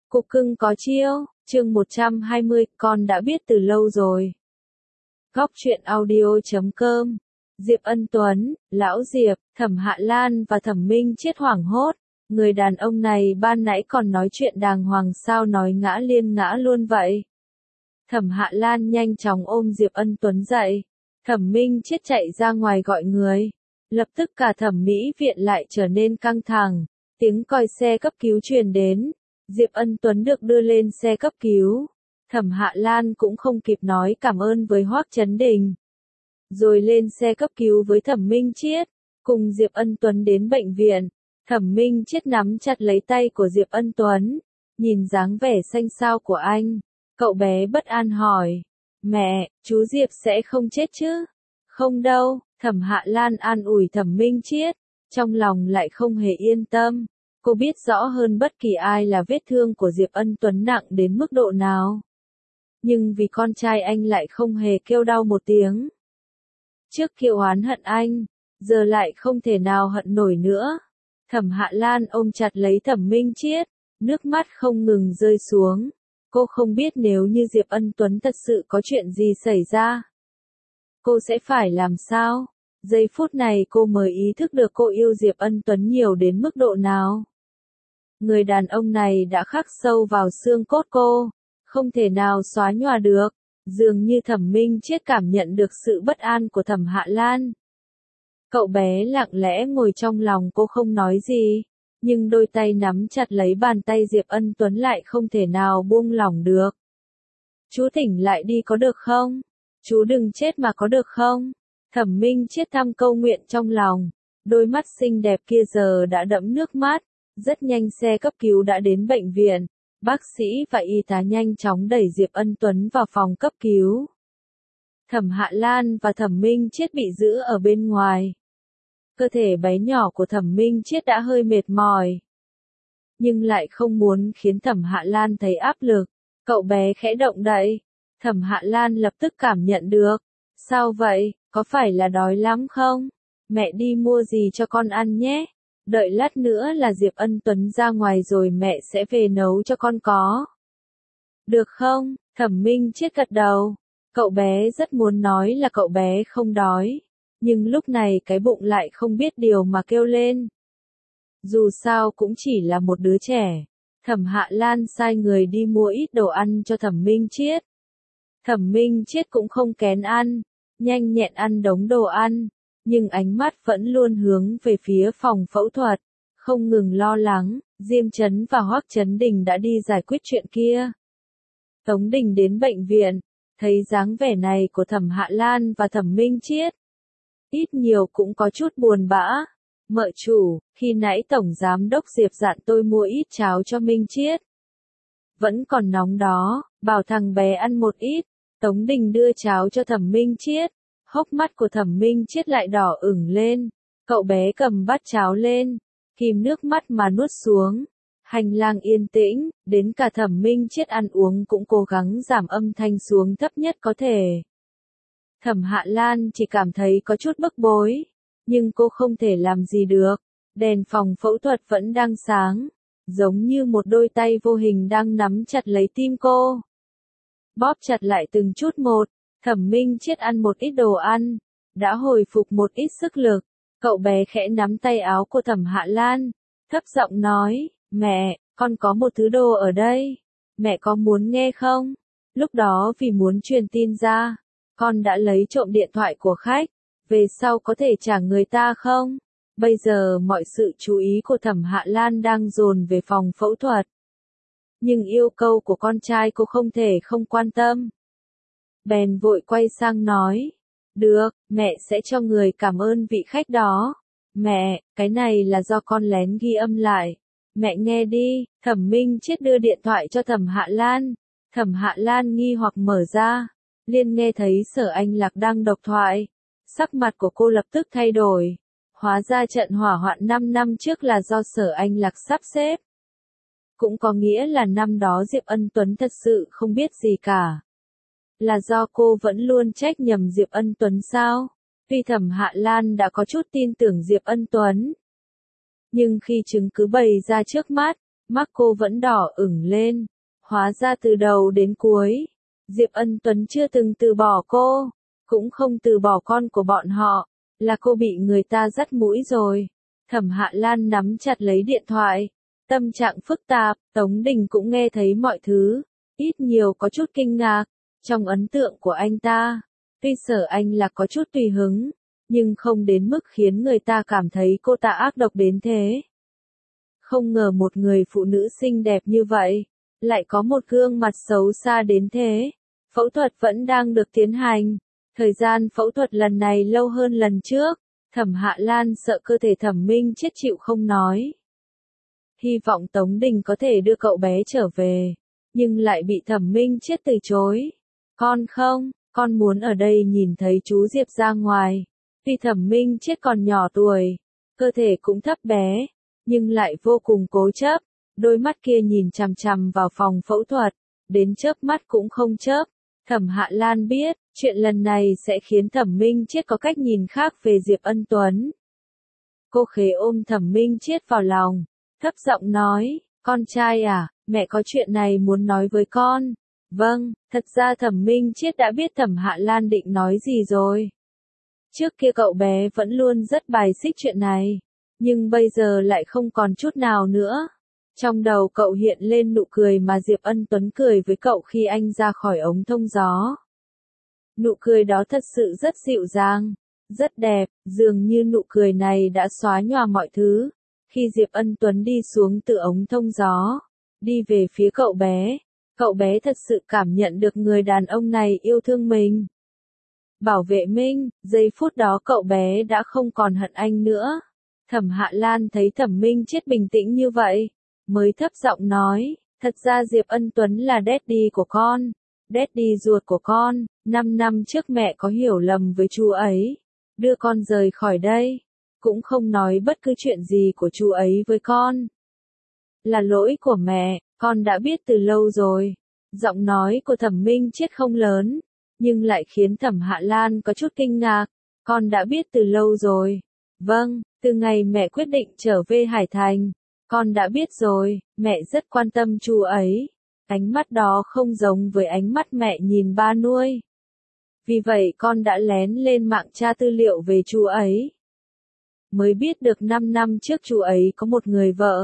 Cục cưng có chiêu, chương 120, con đã biết từ lâu rồi. Góc truyện audio.com. Diệp Ân Tuấn, Lão Diệp, Thẩm Hạ Lan và Thẩm Minh Chiết hoảng hốt. Người đàn ông này ban nãy còn nói chuyện đàng hoàng, sao nói ngã liên ngã luôn vậy? Thẩm Hạ Lan nhanh chóng ôm Diệp Ân Tuấn dậy. Thẩm Minh Chiết chạy ra ngoài gọi người. Lập tức cả thẩm mỹ viện lại trở nên căng thẳng. Tiếng còi xe cấp cứu truyền đến. Diệp Ân Tuấn được đưa lên xe cấp cứu. Thẩm Hạ Lan cũng không kịp nói cảm ơn với Hoắc Chấn Đình. Rồi lên xe cấp cứu với Thẩm Minh Chiết, cùng Diệp Ân Tuấn đến bệnh viện. Thẩm Minh Chiết nắm chặt lấy tay của Diệp Ân Tuấn, nhìn dáng vẻ xanh xao của anh. Cậu bé bất an hỏi, mẹ, chú Diệp sẽ không chết chứ? Không đâu, Thẩm Hạ Lan an ủi Thẩm Minh Chiết, trong lòng lại không hề yên tâm. Cô biết rõ hơn bất kỳ ai là vết thương của Diệp Ân Tuấn nặng đến mức độ nào. Nhưng vì con trai anh lại không hề kêu đau một tiếng. Trước kia oán hận anh, giờ lại không thể nào hận nổi nữa. Thẩm Hạ Lan ôm chặt lấy Thẩm Minh Chiết, nước mắt không ngừng rơi xuống. Cô không biết nếu như Diệp Ân Tuấn thật sự có chuyện gì xảy ra, cô sẽ phải làm sao? Giây phút này cô mới ý thức được cô yêu Diệp Ân Tuấn nhiều đến mức độ nào. Người đàn ông này đã khắc sâu vào xương cốt cô, không thể nào xóa nhòa được. Dường như Thẩm Minh Chiết cảm nhận được sự bất an của Thẩm Hạ Lan. Cậu bé lặng lẽ ngồi trong lòng cô không nói gì, nhưng đôi tay nắm chặt lấy bàn tay Diệp Ân Tuấn lại không thể nào buông lỏng được. Chú tỉnh lại đi có được không? Chú đừng chết mà có được không? Thẩm Minh Chiết thăm câu nguyện trong lòng, đôi mắt xinh đẹp kia giờ đã đẫm nước mắt. Rất nhanh xe cấp cứu đã đến bệnh viện, bác sĩ và y tá nhanh chóng đẩy Diệp Ân Tuấn vào phòng cấp cứu. Thẩm Hạ Lan và Thẩm Minh Chiết bị giữ ở bên ngoài. Cơ thể bé nhỏ của Thẩm Minh Chiết đã hơi mệt mỏi, nhưng lại không muốn khiến Thẩm Hạ Lan thấy áp lực. Cậu bé khẽ động đậy, Thẩm Hạ Lan lập tức cảm nhận được. Sao vậy, có phải là đói lắm không? Mẹ đi mua gì cho con ăn nhé. Đợi lát nữa là Diệp Ân Tuấn ra ngoài rồi mẹ sẽ về nấu cho con có. Được không? Thẩm Minh Chiết gật đầu. Cậu bé rất muốn nói là cậu bé không đói, nhưng lúc này cái bụng lại không biết điều mà kêu lên. Dù sao cũng chỉ là một đứa trẻ. Thẩm Hạ Lan sai người đi mua ít đồ ăn cho Thẩm Minh Chiết. Thẩm Minh Chiết cũng không kén ăn, nhanh nhẹn ăn đống đồ ăn. Nhưng ánh mắt vẫn luôn hướng về phía phòng phẫu thuật, không ngừng lo lắng. Diêm Chấn và Hoắc Chấn Đình đã đi giải quyết chuyện kia. Tống Đình đến bệnh viện, thấy dáng vẻ này của Thẩm Hạ Lan và Thẩm Minh Chiết, ít nhiều cũng có chút buồn bã. Mợ chủ, khi nãy Tổng Giám đốc Diệp dặn tôi mua ít cháo cho Minh Chiết. Vẫn còn nóng đó, bảo thằng bé ăn một ít. Tống Đình đưa cháo cho Thẩm Minh Chiết. Hốc mắt của Thẩm Minh Chiết lại đỏ ửng lên. Cậu bé cầm bát cháo lên, kìm nước mắt mà nuốt xuống. Hành lang yên tĩnh, đến cả Thẩm Minh Chiết ăn uống cũng cố gắng giảm âm thanh xuống thấp nhất có thể. Thẩm Hạ Lan chỉ cảm thấy có chút bức bối, nhưng cô không thể làm gì được. Đèn phòng phẫu thuật vẫn đang sáng, giống như một đôi tay vô hình đang nắm chặt lấy tim cô. Bóp chặt lại từng chút một. Thẩm Minh Chiết ăn một ít đồ ăn, đã hồi phục một ít sức lực. Cậu bé khẽ nắm tay áo của Thẩm Hạ Lan, thấp giọng nói, mẹ, con có một thứ đồ ở đây. Mẹ có muốn nghe không? Lúc đó vì muốn truyền tin ra, con đã lấy trộm điện thoại của khách. Về sau có thể trả người ta không? Bây giờ mọi sự chú ý của Thẩm Hạ Lan đang dồn về phòng phẫu thuật. Nhưng yêu cầu của con trai cô không thể không quan tâm. Bèn vội quay sang nói, được, mẹ sẽ cho người cảm ơn vị khách đó. Mẹ, cái này là do con lén ghi âm lại. Mẹ nghe đi. Thẩm Minh Chiết đưa điện thoại cho Thẩm Hạ Lan. Thẩm Hạ Lan nghi hoặc mở ra, liền nghe thấy Sở Anh Lạc đang độc thoại. Sắc mặt của cô lập tức thay đổi. Hóa ra trận hỏa hoạn 5 năm trước là do Sở Anh Lạc sắp xếp. Cũng có nghĩa là năm đó Diệp Ân Tuấn thật sự không biết gì cả. Là do cô vẫn luôn trách nhầm Diệp Ân Tuấn sao? Tuy Thẩm Hạ Lan đã có chút tin tưởng Diệp Ân Tuấn, nhưng khi chứng cứ bày ra trước mắt, Mắt cô vẫn đỏ ửng lên. Hóa ra từ đầu đến cuối, Diệp Ân Tuấn chưa từng từ bỏ cô, cũng không từ bỏ con của bọn họ, là cô bị người ta dắt mũi rồi. Thẩm Hạ Lan nắm chặt lấy điện thoại, tâm trạng phức tạp, Tống Đình cũng nghe thấy mọi thứ, ít nhiều có chút kinh ngạc, trong ấn tượng của anh ta, tuy Sở Anh là có chút tùy hứng, nhưng không đến mức khiến người ta cảm thấy cô ta ác độc đến thế. Không ngờ một người phụ nữ xinh đẹp như vậy, lại có một gương mặt xấu xa đến thế. Phẫu thuật vẫn đang được tiến hành. Thời gian phẫu thuật lần này lâu hơn lần trước. Thẩm Hạ Lan sợ cơ thể Thẩm Minh Chết chịu không nói. Hy vọng Tống Đình có thể đưa cậu bé trở về. Nhưng lại bị Thẩm Minh Chết từ chối. Con không, con muốn ở đây nhìn thấy chú Diệp ra ngoài. Tuy Thẩm Minh Chết còn nhỏ tuổi, cơ thể cũng thấp bé, nhưng lại vô cùng cố chấp. Đôi mắt kia nhìn chằm chằm vào phòng phẫu thuật, đến chớp mắt cũng không chớp. Thẩm Hạ Lan biết, chuyện lần này sẽ khiến Thẩm Minh Chết có cách nhìn khác về Diệp Ân Tuấn. Cô khế ôm Thẩm Minh Chết vào lòng, thấp giọng nói, con trai à, mẹ có chuyện này muốn nói với con. Vâng, thật ra Thẩm Minh Chết đã biết Thẩm Hạ Lan định nói gì rồi. Trước kia cậu bé vẫn luôn rất bài xích chuyện này, nhưng bây giờ lại không còn chút nào nữa. Trong đầu cậu hiện lên nụ cười mà Diệp Ân Tuấn cười với cậu khi anh ra khỏi ống thông gió. Nụ cười đó thật sự rất dịu dàng, rất đẹp, dường như nụ cười này đã xóa nhòa mọi thứ. Khi Diệp Ân Tuấn đi xuống từ ống thông gió, đi về phía cậu bé thật sự cảm nhận được người đàn ông này yêu thương mình. Bảo vệ Minh, giây phút đó cậu bé đã không còn hận anh nữa. Thẩm Hạ Lan thấy Thẩm Minh Chết bình tĩnh như vậy, mới thấp giọng nói, thật ra Diệp Ân Tuấn là daddy của con, daddy ruột của con, 5 năm trước mẹ có hiểu lầm với chú ấy, đưa con rời khỏi đây, cũng không nói bất cứ chuyện gì của chú ấy với con. Là lỗi của mẹ, con đã biết từ lâu rồi. Giọng nói của Thẩm Minh Chết không lớn, nhưng lại khiến Thẩm Hạ Lan có chút kinh ngạc, con đã biết từ lâu rồi. Vâng, từ ngày mẹ quyết định trở về Hải Thành. Con đã biết rồi, mẹ rất quan tâm chú ấy. Ánh mắt đó không giống với ánh mắt mẹ nhìn ba nuôi. Vì vậy con đã lén lên mạng tra tư liệu về chú ấy. Mới biết được 5 năm trước chú ấy có một người vợ.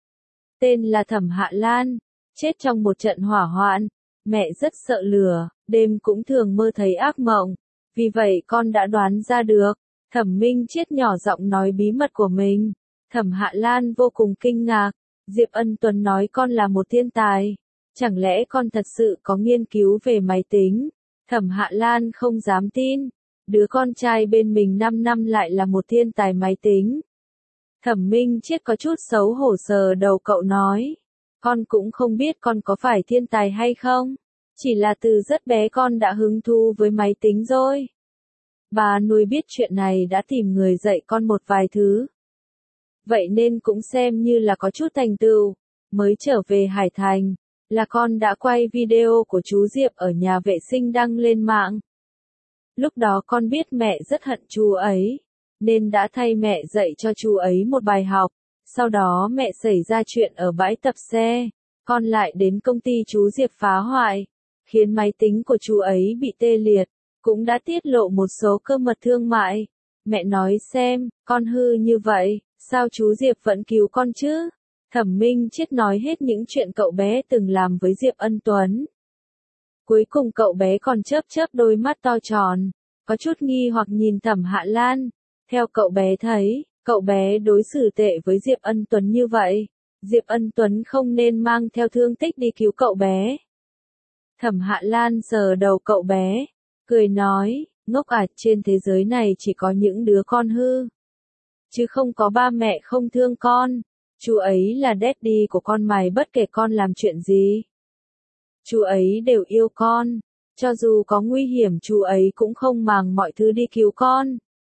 Tên là Thẩm Hạ Lan, chết trong một trận hỏa hoạn. Mẹ rất sợ lửa, đêm cũng thường mơ thấy ác mộng. Vì vậy con đã đoán ra được. Thẩm Minh Chết nhỏ giọng nói bí mật của mình. Thẩm Hạ Lan vô cùng kinh ngạc, Diệp Ân Tuấn nói con là một thiên tài, chẳng lẽ con thật sự có nghiên cứu về máy tính? Thẩm Hạ Lan không dám tin, đứa con trai bên mình 5 năm lại là một thiên tài máy tính. Thẩm Minh Chết có chút xấu hổ sờ đầu cậu nói, con cũng không biết con có phải thiên tài hay không, chỉ là từ rất bé con đã hứng thú với máy tính rồi. Bà nuôi biết chuyện này đã tìm người dạy con một vài thứ. Vậy nên cũng xem như là có chút thành tựu. Mới trở về Hải Thành, là con đã quay video của chú Diệp ở nhà vệ sinh đăng lên mạng. Lúc đó con biết mẹ rất hận chú ấy, nên đã thay mẹ dạy cho chú ấy một bài học. Sau đó mẹ xảy ra chuyện ở bãi tập xe, con lại đến công ty chú Diệp phá hoại, khiến máy tính của chú ấy bị tê liệt, cũng đã tiết lộ một số cơ mật thương mại. Mẹ nói xem, con hư như vậy, sao chú Diệp vẫn cứu con chứ? Thẩm Minh Chết nói hết những chuyện cậu bé từng làm với Diệp Ân Tuấn. Cuối cùng cậu bé còn chớp chớp đôi mắt to tròn, có chút nghi hoặc nhìn Thẩm Hạ Lan. Theo cậu bé thấy, cậu bé đối xử tệ với Diệp Ân Tuấn như vậy, Diệp Ân Tuấn không nên mang theo thương tích đi cứu cậu bé. Thẩm Hạ Lan sờ đầu cậu bé, cười nói, ngốc à, trên thế giới này chỉ có những đứa con hư, chứ không có ba mẹ không thương con. Chú ấy là daddy của con mày bất kể con làm chuyện gì. Chú ấy đều yêu con, cho dù có nguy hiểm chú ấy cũng không màng mọi thứ đi cứu con.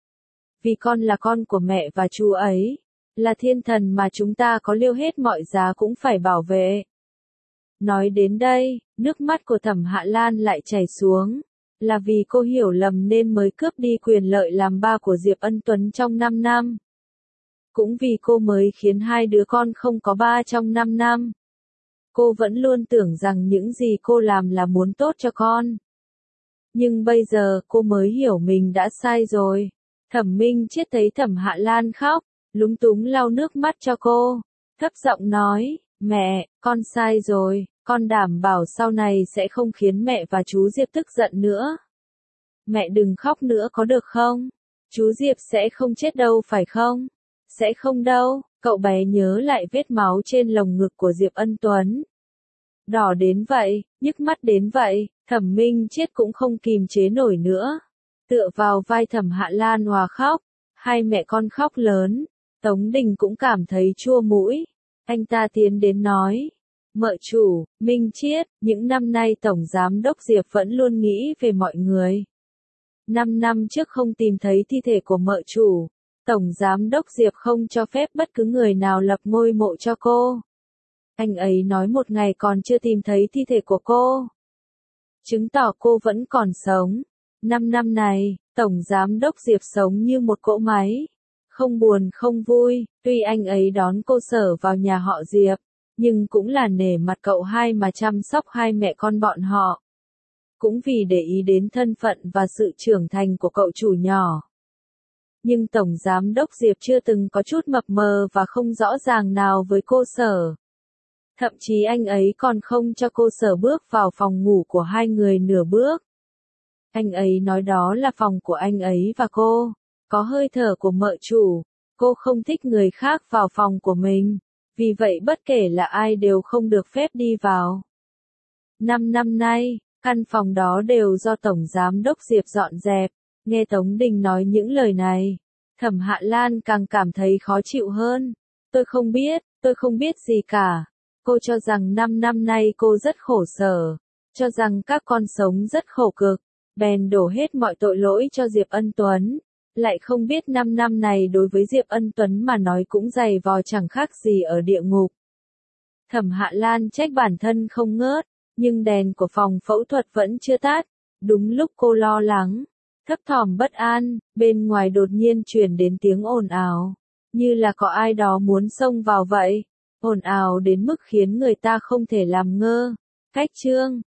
Vì con là con của mẹ và chú ấy, là thiên thần mà chúng ta có liều hết mọi giá cũng phải bảo vệ. Nói đến đây, nước mắt của Thẩm Hạ Lan lại chảy xuống, là vì cô hiểu lầm nên mới cướp đi quyền lợi làm ba của Diệp Ân Tuấn trong 5 năm. Cũng vì cô mới khiến hai đứa con không có ba trong 5 năm. Cô vẫn luôn tưởng rằng những gì cô làm là muốn tốt cho con. Nhưng bây giờ cô mới hiểu mình đã sai rồi. Thẩm Minh Chiết thấy Thẩm Hạ Lan khóc, lúng túng lau nước mắt cho cô. Thấp giọng nói, mẹ, con sai rồi, con đảm bảo sau này sẽ không khiến mẹ và chú Diệp tức giận nữa. Mẹ đừng khóc nữa có được không? Chú Diệp sẽ không chết đâu phải không? Sẽ không đâu, cậu bé nhớ lại vết máu trên lồng ngực của Diệp Ân Tuấn. Đỏ đến vậy, nhức mắt đến vậy, Thẩm Minh Chiết cũng không kìm chế nổi nữa. Tựa vào vai Thẩm Hạ Lan hòa khóc, hai mẹ con khóc lớn, Tống Đình cũng cảm thấy chua mũi. Anh ta tiến đến nói, mợ chủ, Minh Chiết, những năm nay Tổng Giám Đốc Diệp vẫn luôn nghĩ về mọi người. 5 năm trước không tìm thấy thi thể của mợ chủ, Tổng Giám Đốc Diệp không cho phép bất cứ người nào lập ngôi mộ cho cô. Anh ấy nói một ngày còn chưa tìm thấy thi thể của cô, chứng tỏ cô vẫn còn sống. 5 năm này, Tổng Giám Đốc Diệp sống như một cỗ máy. Không buồn không vui, tuy anh ấy đón cô Sở vào nhà họ Diệp, nhưng cũng là nể mặt cậu hai mà chăm sóc hai mẹ con bọn họ. Cũng vì để ý đến thân phận và sự trưởng thành của cậu chủ nhỏ. Nhưng Tổng Giám Đốc Diệp chưa từng có chút mập mờ và không rõ ràng nào với cô Sở. Thậm chí anh ấy còn không cho cô Sở bước vào phòng ngủ của hai người nửa bước. Anh ấy nói đó là phòng của anh ấy và cô, có hơi thở của mợ chủ, cô không thích người khác vào phòng của mình, vì vậy bất kể là ai đều không được phép đi vào. 5 năm nay, căn phòng đó đều do Tổng Giám Đốc Diệp dọn dẹp. Nghe Tống Đình nói những lời này, Thẩm Hạ Lan càng cảm thấy khó chịu hơn. Tôi không biết gì cả. Cô cho rằng 5 năm nay cô rất khổ sở, cho rằng các con sống rất khổ cực, bèn đổ hết mọi tội lỗi cho Diệp Ân Tuấn. Lại không biết 5 năm này đối với Diệp Ân Tuấn mà nói cũng dày vò chẳng khác gì ở địa ngục. Thẩm Hạ Lan trách bản thân không ngớt, nhưng đèn của phòng phẫu thuật vẫn chưa tắt. Đúng lúc cô lo lắng, thấp thỏm bất an, bên ngoài đột nhiên truyền đến tiếng ồn ào, như là có ai đó muốn xông vào vậy. Ồn ào đến mức khiến người ta không thể làm ngơ. Cách chương